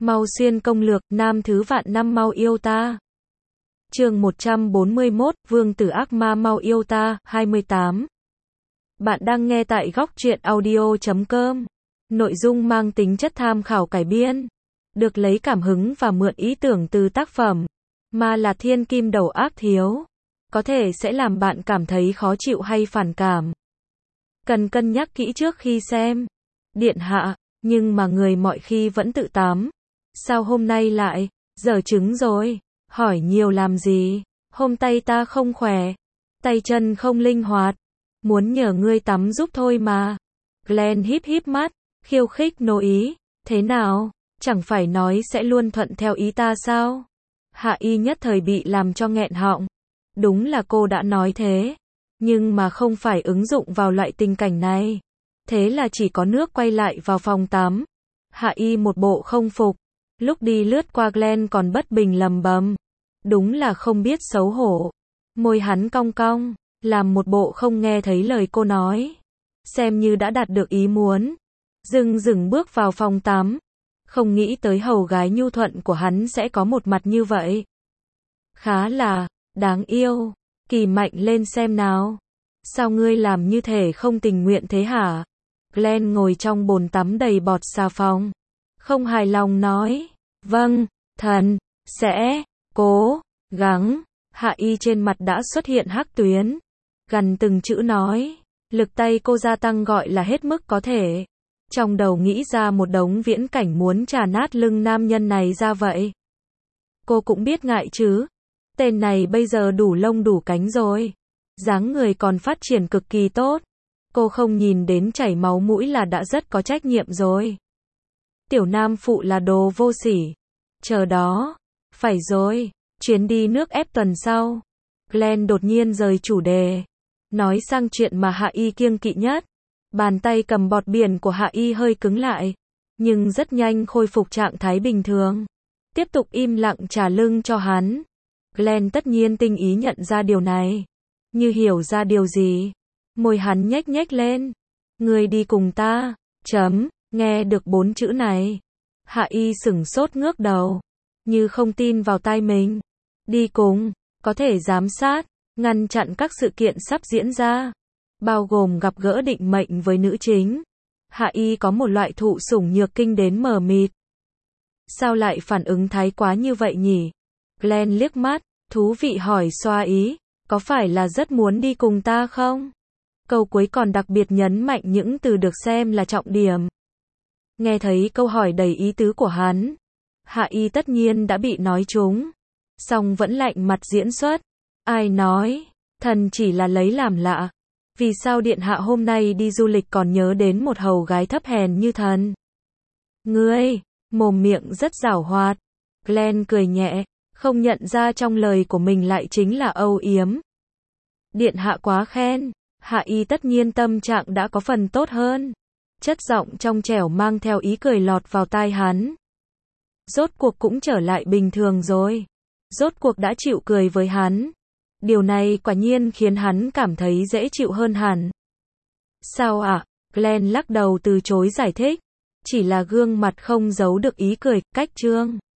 Mau xuyên công lược, nam thứ vạn năm mau yêu ta. Chương 141, Vương tử ác ma mau yêu ta, 28. Bạn đang nghe tại góc truyện audio.com. Nội dung mang tính chất tham khảo cải biên, được lấy cảm hứng và mượn ý tưởng từ tác phẩm mà là thiên kim đầu ác thiếu, có thể sẽ làm bạn cảm thấy khó chịu hay phản cảm. Cần cân nhắc kỹ trước khi xem. Điện hạ, nhưng mà người mọi khi vẫn tự tắm. Sao hôm nay lại dở trứng rồi? Hỏi nhiều làm gì? Hôm tay ta không khỏe, tay chân không linh hoạt, muốn nhờ ngươi tắm giúp thôi mà. Glenn híp híp mắt, khiêu khích nô ý. Thế nào? Chẳng phải nói sẽ luôn thuận theo ý ta sao? Hạ Y nhất thời bị làm cho nghẹn họng. Đúng là cô đã nói thế, nhưng mà không phải ứng dụng vào loại tình cảnh này. Thế là chỉ có nước quay lại vào phòng tắm. Hạ Y một bộ không phục. Lúc đi lướt qua Glenn còn bất bình lầm bầm. Đúng là không biết xấu hổ. Môi hắn cong cong, làm một bộ không nghe thấy lời cô nói. Xem như đã đạt được ý muốn. Dừng bước vào phòng tắm. Không nghĩ tới hầu gái nhu thuận của hắn sẽ có một mặt như vậy. Khá là đáng yêu. Kỳ mạnh lên xem nào. Sao ngươi làm như thể không tình nguyện thế hả? Glenn ngồi trong bồn tắm đầy bọt xà phòng. Không hài lòng nói. Vâng, thần sẽ cố gắng. Hạ Y trên mặt đã xuất hiện hắc tuyến. Gần từng chữ nói. Lực tay cô gia tăng gọi là hết mức có thể. Trong đầu nghĩ ra một đống viễn cảnh muốn trà nát lưng nam nhân này ra vậy. Cô cũng biết ngại chứ. Tên này bây giờ đủ lông đủ cánh rồi. Dáng người còn phát triển cực kỳ tốt. Cô không nhìn đến chảy máu mũi là đã rất có trách nhiệm rồi. Tiểu nam phụ là đồ vô sỉ. Chờ đó. Phải rồi. Chuyến đi nước ép tuần sau. Glenn đột nhiên rời chủ đề. Nói sang chuyện mà Hạ Y kiêng kỵ nhất. Bàn tay cầm bọt biển của Hạ Y hơi cứng lại. Nhưng rất nhanh khôi phục trạng thái bình thường. Tiếp tục im lặng trả lưng cho hắn. Glenn tất nhiên tinh ý nhận ra điều này. Như hiểu ra điều gì. Môi hắn nhếch nhếch lên. Người đi cùng ta. Nghe được 4 chữ này. Hạ Y sửng sốt ngước đầu. Như không tin vào tai mình. Đi cùng. Có thể giám sát. Ngăn chặn các sự kiện sắp diễn ra. Bao gồm gặp gỡ định mệnh với nữ chính. Hạ Y có một loại thụ sủng nhược kinh đến mờ mịt. Sao lại phản ứng thái quá như vậy nhỉ? Glenn liếc mắt, thú vị hỏi xoa ý. Có phải là rất muốn đi cùng ta không? Câu cuối còn đặc biệt nhấn mạnh những từ được xem là trọng điểm. Nghe thấy câu hỏi đầy ý tứ của hắn. Hạ Y tất nhiên đã bị nói trúng. Song vẫn lạnh mặt diễn xuất. Ai nói? Thần chỉ là lấy làm lạ. Vì sao điện hạ hôm nay đi du lịch còn nhớ đến một hầu gái thấp hèn như thần? Ngươi, mồm miệng rất giảo hoạt. Glenn cười nhẹ, không nhận ra trong lời của mình lại chính là âu yếm. Điện hạ quá khen. Hạ Y tất nhiên tâm trạng đã có phần tốt hơn. Chất giọng trong trẻo mang theo ý cười lọt vào tai hắn. Rốt cuộc cũng trở lại bình thường rồi. Rốt cuộc đã chịu cười với hắn. Điều này quả nhiên khiến hắn cảm thấy dễ chịu hơn hẳn. Sao ạ? Glenn lắc đầu từ chối giải thích. Chỉ là gương mặt không giấu được ý cười, cách trương.